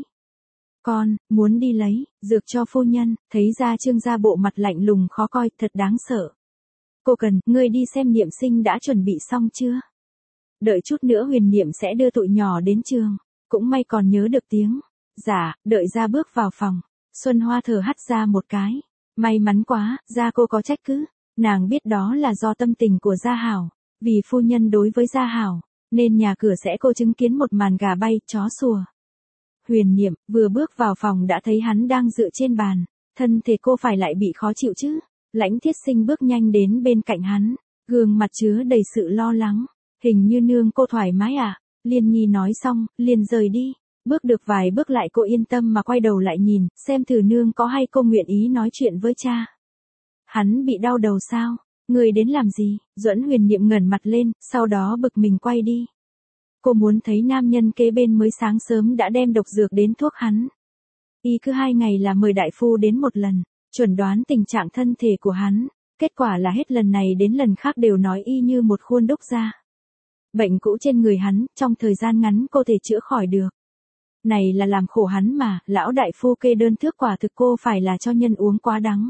Con, muốn đi lấy, dược cho phu nhân, thấy Gia Trương Gia bộ mặt lạnh lùng khó coi, thật đáng sợ. Cô cần, ngươi đi xem Niệm Sinh đã chuẩn bị xong chưa? Đợi chút nữa Huyền Niệm sẽ đưa tụi nhỏ đến trường. Cũng may còn nhớ được tiếng. Dạ, đợi ra bước vào phòng. Xuân Hoa thở hắt ra một cái. May mắn quá, Gia cô có trách cứ. Nàng biết đó là do tâm tình của Gia Hảo. Vì phu nhân đối với Gia Hảo, nên nhà cửa sẽ cô chứng kiến một màn gà bay, chó sủa. Huyền Niệm vừa bước vào phòng đã thấy hắn đang dựa trên bàn. Thân thể cô phải lại bị khó chịu chứ. Lãnh Thiết Sinh bước nhanh đến bên cạnh hắn. Gương mặt chứa đầy sự lo lắng. Hình như nương cô thoải mái à? Liên Nhi nói xong, liền rời đi. Bước được vài bước lại cô yên tâm mà quay đầu lại nhìn, xem thử nương có hay cô nguyện ý nói chuyện với cha. Hắn bị đau đầu sao? Người đến làm gì? Duẫn Huyền Niệm ngẩng mặt lên, sau đó bực mình quay đi. Cô muốn thấy nam nhân kế bên mới sáng sớm đã đem độc dược đến thuốc hắn. Y cứ hai ngày là mời đại phu đến một lần, chuẩn đoán tình trạng thân thể của hắn. Kết quả là hết lần này đến lần khác đều nói y như một khuôn đúc ra. Bệnh cũ trên người hắn, trong thời gian ngắn cô thể chữa khỏi được. Này là làm khổ hắn mà, lão đại phu kê đơn thuốc quả thực cô phải là cho nhân uống quá đắng.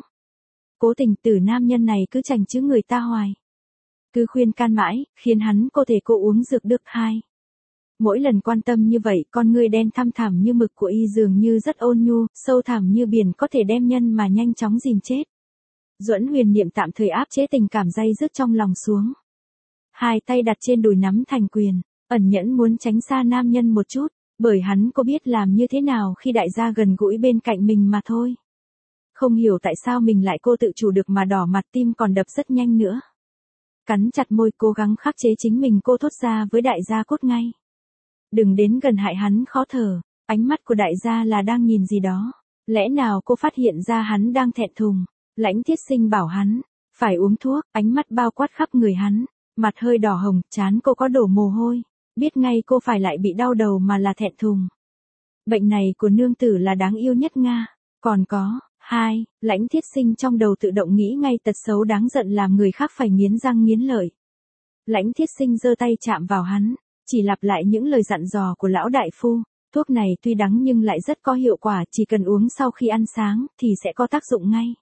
Cố tình tử nam nhân này cứ chành chữ người ta hoài. Cứ khuyên can mãi, khiến hắn cô thể cô uống dược được hai. Mỗi lần quan tâm như vậy, con ngươi đen thăm thẳm như mực của y dường như rất ôn nhu, sâu thẳm như biển có thể đem nhân mà nhanh chóng dìm chết. Duẫn Huyền Niệm tạm thời áp chế tình cảm day dứt trong lòng xuống. Hai tay đặt trên đùi nắm thành quyền, ẩn nhẫn muốn tránh xa nam nhân một chút, bởi hắn cô biết làm như thế nào khi đại gia gần gũi bên cạnh mình mà thôi. Không hiểu tại sao mình lại cô tự chủ được mà đỏ mặt, tim còn đập rất nhanh nữa. Cắn chặt môi cố gắng khắc chế chính mình, cô thốt ra với đại gia cốt ngay. Đừng đến gần hại hắn khó thở, ánh mắt của đại gia là đang nhìn gì đó. Lẽ nào cô phát hiện ra hắn đang thẹn thùng? Lãnh Thiết Sinh bảo hắn, phải uống thuốc, ánh mắt bao quát khắp người hắn. Mặt hơi đỏ hồng, trán cô có đổ mồ hôi. Biết ngay cô phải lại bị đau đầu mà là thẹn thùng. Bệnh này của nương tử là đáng yêu nhất Nga. Còn có, hai, Lãnh Thiết Sinh trong đầu tự động nghĩ ngay tật xấu đáng giận làm người khác phải nghiến răng nghiến lợi. Lãnh Thiết Sinh giơ tay chạm vào hắn, chỉ lặp lại những lời dặn dò của lão đại phu. Thuốc này tuy đắng nhưng lại rất có hiệu quả, chỉ cần uống sau khi ăn sáng thì sẽ có tác dụng ngay.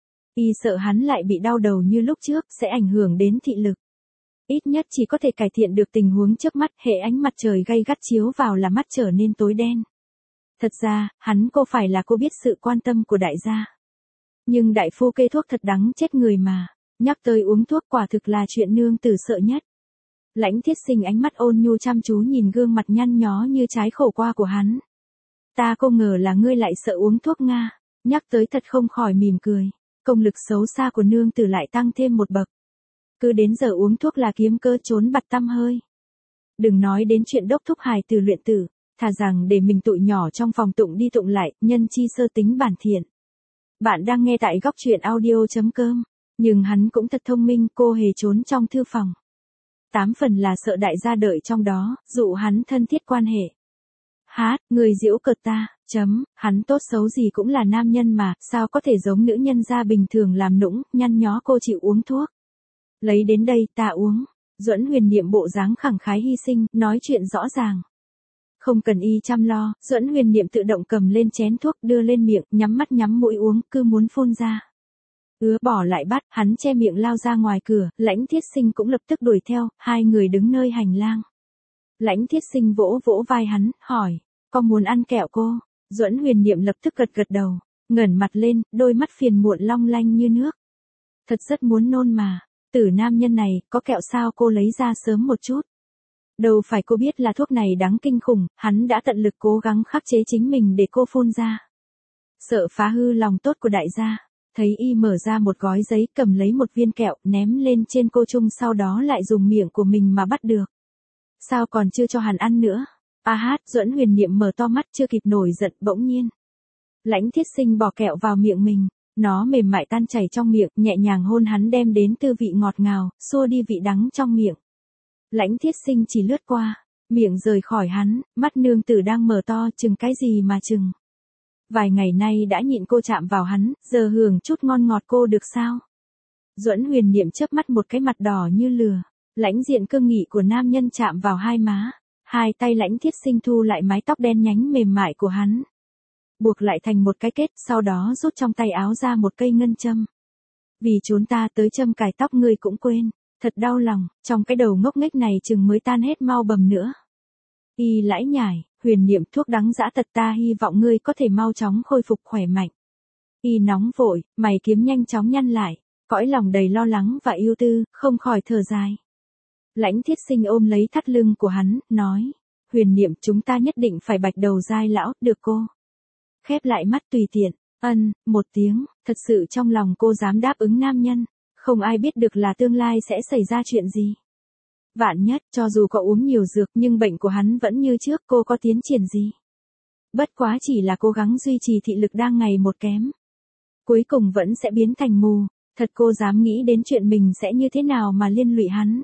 Y sợ hắn lại bị đau đầu như lúc trước, sẽ ảnh hưởng đến thị lực. Ít nhất chỉ có thể cải thiện được tình huống trước mắt, hệ ánh mặt trời gay gắt chiếu vào là mắt trở nên tối đen. Thật ra, hắn cô phải là cô biết sự quan tâm của đại gia. Nhưng đại phu kê thuốc thật đắng chết người mà, nhắc tới uống thuốc quả thực là chuyện nương tử sợ nhất. Lãnh Thiết Sinh ánh mắt ôn nhu chăm chú nhìn gương mặt nhăn nhó như trái khổ qua của hắn. Ta không ngờ là ngươi lại sợ uống thuốc Nga, nhắc tới thật không khỏi mỉm cười, công lực xấu xa của nương tử lại tăng thêm một bậc. Cứ đến giờ uống thuốc là kiếm cơ trốn bặt tăm hơi. Đừng nói đến chuyện đốc thúc hài từ luyện tử, thà rằng để mình tụi nhỏ trong phòng tụng đi tụng lại, nhân chi sơ tính bản thiện. Bạn đang nghe tại góc truyện audio chấm com, nhưng hắn cũng thật thông minh, cô hề trốn trong thư phòng. Tám phần là sợ đại gia đợi trong đó, dụ hắn thân thiết quan hệ. Hát, người giễu cợt ta, chấm, hắn tốt xấu gì cũng là nam nhân mà, sao có thể giống nữ nhân gia bình thường làm nũng, nhăn nhó cô chịu uống thuốc. Lấy đến đây, ta uống. Duẫn Huyền Niệm bộ dáng khẳng khái hy sinh, nói chuyện rõ ràng. Không cần y chăm lo, Duẫn Huyền Niệm tự động cầm lên chén thuốc đưa lên miệng, nhắm mắt nhắm mũi uống, cứ muốn phun ra. Ứa bỏ lại bắt, hắn che miệng lao ra ngoài cửa, Lãnh Thiết Sinh cũng lập tức đuổi theo, hai người đứng nơi hành lang. Lãnh Thiết Sinh vỗ vỗ vai hắn, hỏi, có muốn ăn kẹo cô? Duẫn Huyền Niệm lập tức gật gật đầu, ngẩng mặt lên, đôi mắt phiền muộn long lanh như nước. Thật rất muốn nôn mà. Tử nam nhân này, có kẹo sao cô lấy ra sớm một chút. Đâu phải cô biết là thuốc này đáng kinh khủng, hắn đã tận lực cố gắng khắc chế chính mình để cô phun ra. Sợ phá hư lòng tốt của đại gia, thấy y mở ra một gói giấy, cầm lấy một viên kẹo, ném lên trên cô Trung, sau đó lại dùng miệng của mình mà bắt được. Sao còn chưa cho hắn ăn nữa? A hát, Duẫn Huyền Niệm mở to mắt chưa kịp nổi giận, bỗng nhiên. Lãnh Thiết Sinh bỏ kẹo vào miệng mình. Nó mềm mại tan chảy trong miệng, nhẹ nhàng hôn hắn đem đến tư vị ngọt ngào, xua đi vị đắng trong miệng. Lãnh Thiết Sinh chỉ lướt qua, miệng rời khỏi hắn, mắt nương tử đang mở to, chừng cái gì mà chừng. Vài ngày nay đã nhịn cô chạm vào hắn, giờ hưởng chút ngon ngọt cô được sao? Duẫn Huyền Niệm chớp mắt một cái mặt đỏ như lửa, lãnh diện cương nghị của nam nhân chạm vào hai má, hai tay Lãnh Thiết Sinh thu lại mái tóc đen nhánh mềm mại của hắn. Buộc lại thành một cái kết, sau đó rút trong tay áo ra một cây ngân châm. Vì trốn ta tới châm cài tóc ngươi cũng quên. Thật đau lòng, trong cái đầu ngốc nghếch này chừng mới tan hết mau bầm nữa. Y lãi nhải, huyền niệm thuốc đắng dã tật ta hy vọng ngươi có thể mau chóng khôi phục khỏe mạnh. Y nóng vội, mày kiếm nhanh chóng nhăn lại, cõi lòng đầy lo lắng và yêu tư, không khỏi thở dài. Lãnh Thiết Sinh ôm lấy thắt lưng của hắn, nói, huyền niệm chúng ta nhất định phải bạch đầu giai lão, được cô. Khép lại mắt tùy tiện, ân, một tiếng, thật sự trong lòng cô dám đáp ứng nam nhân, không ai biết được là tương lai sẽ xảy ra chuyện gì. Vạn nhất, cho dù có uống nhiều dược nhưng bệnh của hắn vẫn như trước, cô có tiến triển gì. Bất quá chỉ là cố gắng duy trì thị lực đang ngày một kém. Cuối cùng vẫn sẽ biến thành mù, thật cô dám nghĩ đến chuyện mình sẽ như thế nào mà liên lụy hắn.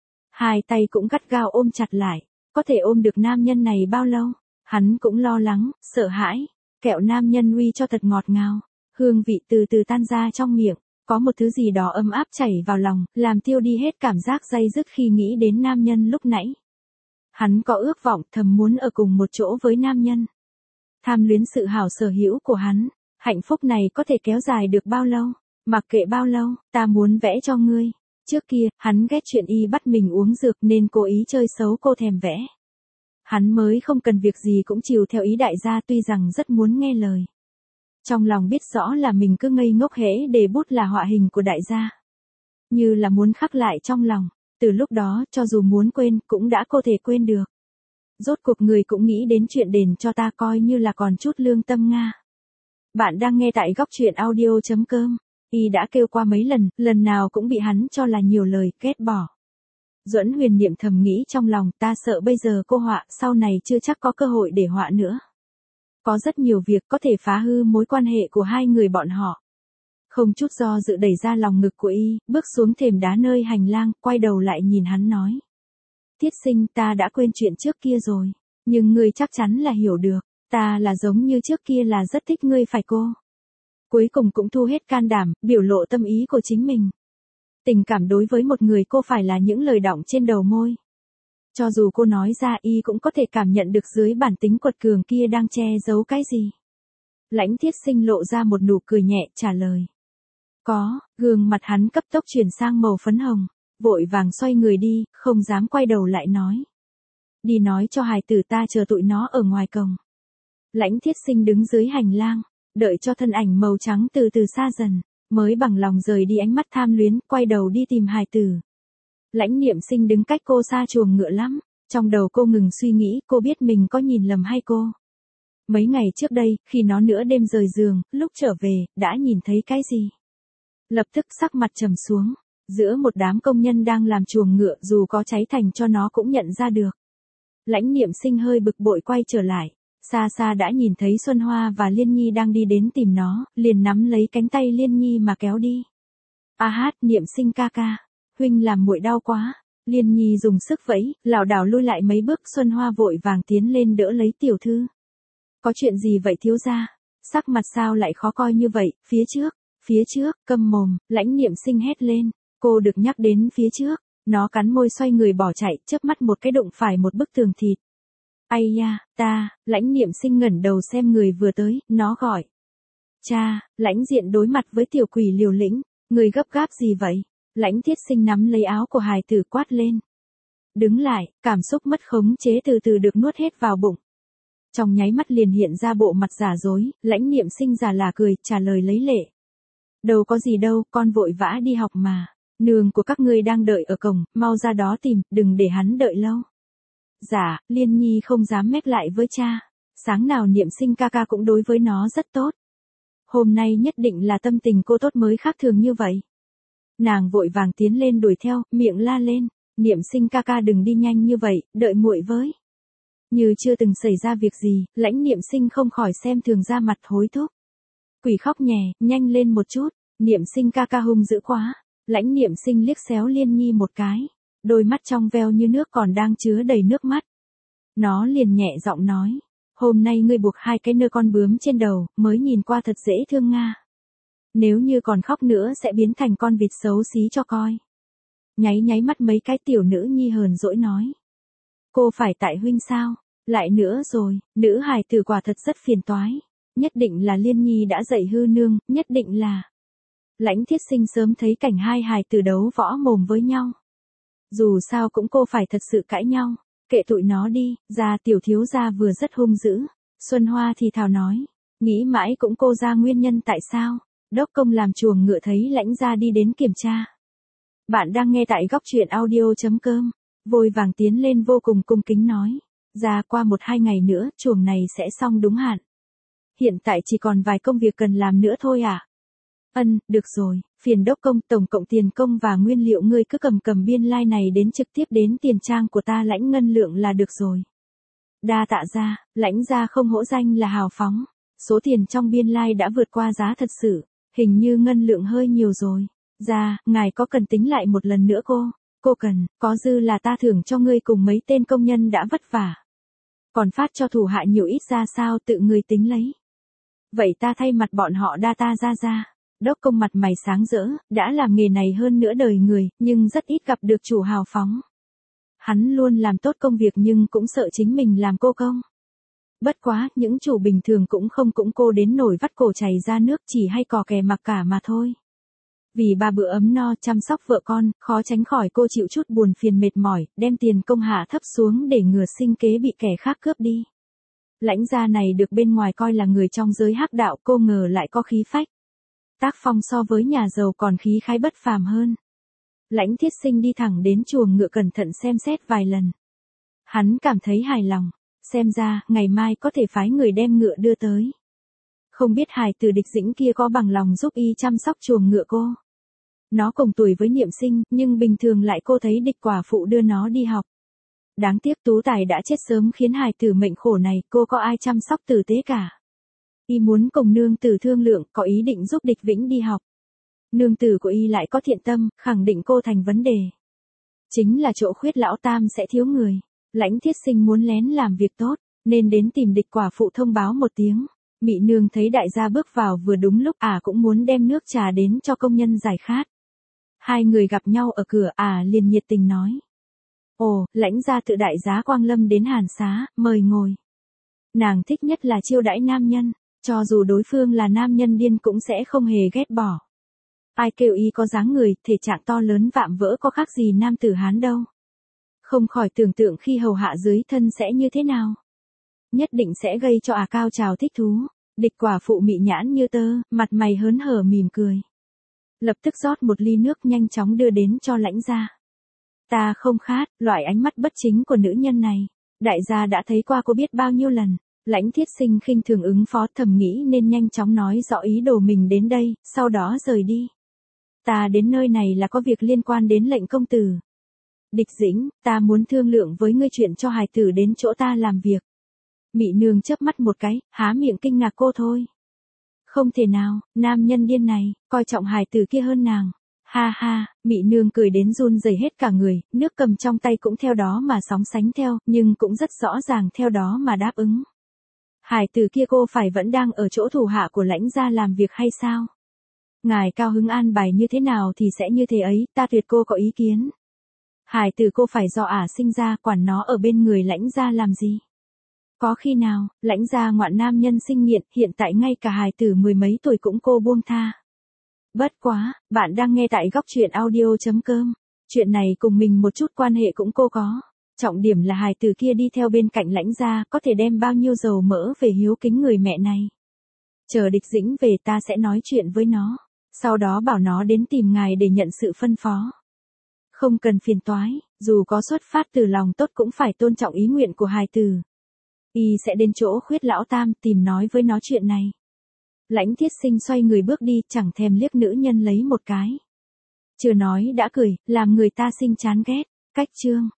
Hai tay cũng gắt gao ôm chặt lại, có thể ôm được nam nhân này bao lâu, hắn cũng lo lắng, sợ hãi, kẹo nam nhân uy cho thật ngọt ngào, hương vị từ từ tan ra trong miệng, có một thứ gì đó ấm áp chảy vào lòng, làm tiêu đi hết cảm giác day dứt khi nghĩ đến nam nhân lúc nãy. Hắn có ước vọng thầm muốn ở cùng một chỗ với nam nhân. Tham luyến sự hảo sở hữu của hắn, hạnh phúc này có thể kéo dài được bao lâu, mặc kệ bao lâu, ta muốn vẽ cho ngươi. Trước kia, hắn ghét chuyện y bắt mình uống dược nên cố ý chơi xấu cô thèm vẽ. Hắn mới không cần việc gì cũng chiều theo ý đại gia tuy rằng rất muốn nghe lời. Trong lòng biết rõ là mình cứ ngây ngốc hễ để bút là họa hình của đại gia. Như là muốn khắc lại trong lòng, từ lúc đó cho dù muốn quên cũng đã có thể quên được. Rốt cuộc người cũng nghĩ đến chuyện đền cho ta coi như là còn chút lương tâm nga. Bạn đang nghe tại góc truyện audio chấm com. Y đã kêu qua mấy lần, lần nào cũng bị hắn cho là nhiều lời, ghét bỏ. Duẫn huyền niệm thầm nghĩ trong lòng, ta sợ bây giờ cô họa, sau này chưa chắc có cơ hội để họa nữa. Có rất nhiều việc có thể phá hư mối quan hệ của hai người bọn họ. Không chút do dự đẩy ra lòng ngực của y, bước xuống thềm đá nơi hành lang, quay đầu lại nhìn hắn nói. Thiết Sinh, ta đã quên chuyện trước kia rồi, nhưng ngươi chắc chắn là hiểu được, ta là giống như trước kia là rất thích ngươi phải cô. Cuối cùng cũng thu hết can đảm, biểu lộ tâm ý của chính mình. Tình cảm đối với một người cô phải là những lời đọng trên đầu môi. Cho dù cô nói ra y cũng có thể cảm nhận được dưới bản tính quật cường kia đang che giấu cái gì. Lãnh Thiết Sinh lộ ra một nụ cười nhẹ trả lời. Có, gương mặt hắn cấp tốc chuyển sang màu phấn hồng, vội vàng xoay người đi, không dám quay đầu lại nói. Đi nói cho hài tử ta chờ tụi nó ở ngoài cổng. Lãnh Thiết Sinh đứng dưới hành lang, đợi cho thân ảnh màu trắng từ từ xa dần, mới bằng lòng rời đi ánh mắt tham luyến, quay đầu đi tìm hài tử. Lãnh Niệm Sinh đứng cách cô xa chuồng ngựa lắm, trong đầu cô ngừng suy nghĩ, cô biết mình có nhìn lầm hay cô. Mấy ngày trước đây, khi nó nửa đêm rời giường, lúc trở về, đã nhìn thấy cái gì? Lập tức sắc mặt trầm xuống, giữa một đám công nhân đang làm chuồng ngựa dù có cháy thành cho nó cũng nhận ra được. Lãnh Niệm Sinh hơi bực bội quay trở lại, xa xa đã nhìn thấy Xuân Hoa và Liên Nhi đang đi đến tìm nó, liền nắm lấy cánh tay Liên Nhi mà kéo đi. A hát, Niệm Sinh ca ca, huynh làm muội đau quá. Liên Nhi dùng sức vẫy, lảo đảo lui lại mấy bước, Xuân Hoa vội vàng tiến lên đỡ lấy tiểu thư. Có chuyện gì vậy thiếu gia? Sắc mặt sao lại khó coi như vậy? Phía trước, phía trước, câm mồm, Lãnh Niệm Sinh hét lên. Cô được nhắc đến phía trước, nó cắn môi xoay người bỏ chạy, chớp mắt một cái đụng phải một bức tường thịt. Ây da, ta, Lãnh Niệm Sinh ngẩng đầu xem người vừa tới, nó gọi. Cha, Lãnh Diện đối mặt với tiểu quỷ liều lĩnh, người gấp gáp gì vậy? Lãnh Thiết Sinh nắm lấy áo của hài tử quát lên. Đứng lại, cảm xúc mất khống chế từ từ được nuốt hết vào bụng. Trong nháy mắt liền hiện ra bộ mặt giả dối, Lãnh Niệm Sinh giả là cười, trả lời lấy lệ. Đâu có gì đâu, con vội vã đi học mà. Nương của các ngươi đang đợi ở cổng, mau ra đó tìm, đừng để hắn đợi lâu. Dạ, Liên Nhi không dám mép lại với cha. Sáng nào Niệm Sinh ca ca cũng đối với nó rất tốt. Hôm nay nhất định là tâm tình cô tốt mới khác thường như vậy. Nàng vội vàng tiến lên đuổi theo, miệng la lên. Niệm Sinh ca ca đừng đi nhanh như vậy, đợi muội với. Như chưa từng xảy ra việc gì, Lãnh Niệm Sinh không khỏi xem thường ra mặt hối thúc. Quỷ khóc nhè, nhanh lên một chút. Niệm Sinh ca ca hung dữ quá. Lãnh Niệm Sinh liếc xéo Liên Nhi một cái. Đôi mắt trong veo như nước còn đang chứa đầy nước mắt. Nó liền nhẹ giọng nói. Hôm nay ngươi buộc hai cái nơ con bướm trên đầu, mới nhìn qua thật dễ thương nga. Nếu như còn khóc nữa sẽ biến thành con vịt xấu xí cho coi. Nháy nháy mắt mấy cái tiểu nữ nhi hờn dỗi nói. Cô phải tại huynh sao? Lại nữa rồi, nữ hài tử quả thật rất phiền toái. Nhất định là Liên Nhi đã dạy hư nương, nhất định là. Lãnh Thiết Sinh sớm thấy cảnh hai hài tử đấu võ mồm với nhau. Dù sao cũng cô phải thật sự cãi nhau, kệ tụi nó đi, gia tiểu thiếu gia vừa rất hung dữ. Xuân Hoa thì thào nói, nghĩ mãi cũng cô ra nguyên nhân tại sao. Đốc công làm chuồng ngựa thấy Lãnh gia đi đến kiểm tra. Bạn đang nghe tại góc truyện audio.com. Vội vàng tiến lên vô cùng cung kính nói, ra qua một hai ngày nữa chuồng này sẽ xong đúng hạn. Hiện tại chỉ còn vài công việc cần làm nữa thôi à? Ân, được rồi, phiền đốc công, tổng cộng tiền công và nguyên liệu ngươi cứ cầm cầm biên lai like này đến trực tiếp đến tiền trang của ta Lãnh ngân lượng là được rồi. Đa tạ ra, Lãnh gia không hổ danh là hào phóng. Số tiền trong biên lai like đã vượt qua giá thật sự, hình như ngân lượng hơi nhiều rồi. Ra, ngài có cần tính lại một lần nữa cô? Cô cần, có dư là ta thưởng cho ngươi cùng mấy tên công nhân đã vất vả. Còn phát cho thủ hạ nhiều ít ra sao tự ngươi tính lấy. Vậy ta thay mặt bọn họ đa ta ra ra. Đốc công mặt mày sáng rỡ, đã làm nghề này hơn nửa đời người, nhưng rất ít gặp được chủ hào phóng. Hắn luôn làm tốt công việc nhưng cũng sợ chính mình làm cô công. Bất quá, những chủ bình thường cũng không cũng cô đến nổi vắt cổ chảy ra nước chỉ hay cò kè mặc cả mà thôi. Vì ba bữa ấm no chăm sóc vợ con, khó tránh khỏi cô chịu chút buồn phiền mệt mỏi, đem tiền công hạ thấp xuống để ngừa sinh kế bị kẻ khác cướp đi. Lãnh gia này được bên ngoài coi là người trong giới hắc đạo, cô ngờ lại có khí phách. Tác phong so với nhà giàu còn khí khái bất phàm hơn. Lãnh Thiết Sinh đi thẳng đến chuồng ngựa cẩn thận xem xét vài lần. Hắn cảm thấy hài lòng, xem ra ngày mai có thể phái người đem ngựa đưa tới. Không biết hài tử Địch Dĩnh kia có bằng lòng giúp y chăm sóc chuồng ngựa cô. Nó cùng tuổi với Niệm Sinh, nhưng bình thường lại cô thấy Địch quả phụ đưa nó đi học. Đáng tiếc Tú Tài đã chết sớm khiến hài tử mệnh khổ này, cô có ai chăm sóc tử tế cả. Y muốn cùng nương tử thương lượng, có ý định giúp Địch Vĩnh đi học. Nương tử của y lại có thiện tâm, khẳng định cô thành vấn đề. Chính là chỗ khuyết lão tam sẽ thiếu người. Lãnh Thiết Sinh muốn lén làm việc tốt, nên đến tìm Địch quả phụ thông báo một tiếng. Mị nương thấy đại gia bước vào vừa đúng lúc, ả à cũng muốn đem nước trà đến cho công nhân giải khát. Hai người gặp nhau ở cửa, ả à liền nhiệt tình nói. Ồ, Lãnh gia tự đại giá Quang Lâm đến Hàn Xá, mời ngồi. Nàng thích nhất là chiêu đãi nam nhân, cho dù đối phương là nam nhân điên cũng sẽ không hề ghét bỏ. Ai kêu y có dáng người, thể trạng to lớn vạm vỡ có khác gì nam tử Hán đâu. Không khỏi tưởng tượng khi hầu hạ dưới thân sẽ như thế nào. Nhất định sẽ gây cho ả à cao trào thích thú. Địch quả phụ mị nhãn như tơ, mặt mày hớn hở mỉm cười. Lập tức rót một ly nước nhanh chóng đưa đến cho Lãnh gia. Ta không khát, loại ánh mắt bất chính của nữ nhân này. Đại gia đã thấy qua cô biết bao nhiêu lần. Lãnh Thiết Sinh khinh thường ứng phó, thầm nghĩ nên nhanh chóng nói rõ ý đồ mình đến đây, sau đó rời đi. Ta đến nơi này là có việc liên quan đến lệnh công tử. Địch Dĩnh, ta muốn thương lượng với ngươi chuyện cho hài tử đến chỗ ta làm việc. Mị nương chớp mắt một cái, há miệng kinh ngạc cô thôi. Không thể nào, nam nhân điên này, coi trọng hài tử kia hơn nàng. Ha ha, mị nương cười đến run rẩy hết cả người, nước cầm trong tay cũng theo đó mà sóng sánh theo, nhưng cũng rất rõ ràng theo đó mà đáp ứng. Hài tử kia cô phải vẫn đang ở chỗ thủ hạ của Lãnh gia làm việc hay sao? Ngài cao hứng an bài như thế nào thì sẽ như thế ấy, ta tuyệt cô có ý kiến. Hài tử cô phải do ả sinh ra, quản nó ở bên người Lãnh gia làm gì? Có khi nào, Lãnh gia ngoạn nam nhân sinh nghiện, hiện tại ngay cả hài tử mười mấy tuổi cũng cô buông tha. Bất quá, bạn đang nghe tại góc truyện audio.com. Chuyện này cùng mình một chút quan hệ cũng cô có. Trọng điểm là hài tử kia đi theo bên cạnh Lãnh gia, có thể đem bao nhiêu dầu mỡ về hiếu kính người mẹ này. Chờ Địch Dĩnh về ta sẽ nói chuyện với nó. Sau đó bảo nó đến tìm ngài để nhận sự phân phó. Không cần phiền toái, dù có xuất phát từ lòng tốt cũng phải tôn trọng ý nguyện của hài tử. Y sẽ đến chỗ khuyết lão tam tìm nói với nó chuyện này. Lãnh Thiết Sinh xoay người bước đi, chẳng thèm liếc nữ nhân lấy một cái. Chưa nói đã cười, làm người ta sinh chán ghét. Cách chương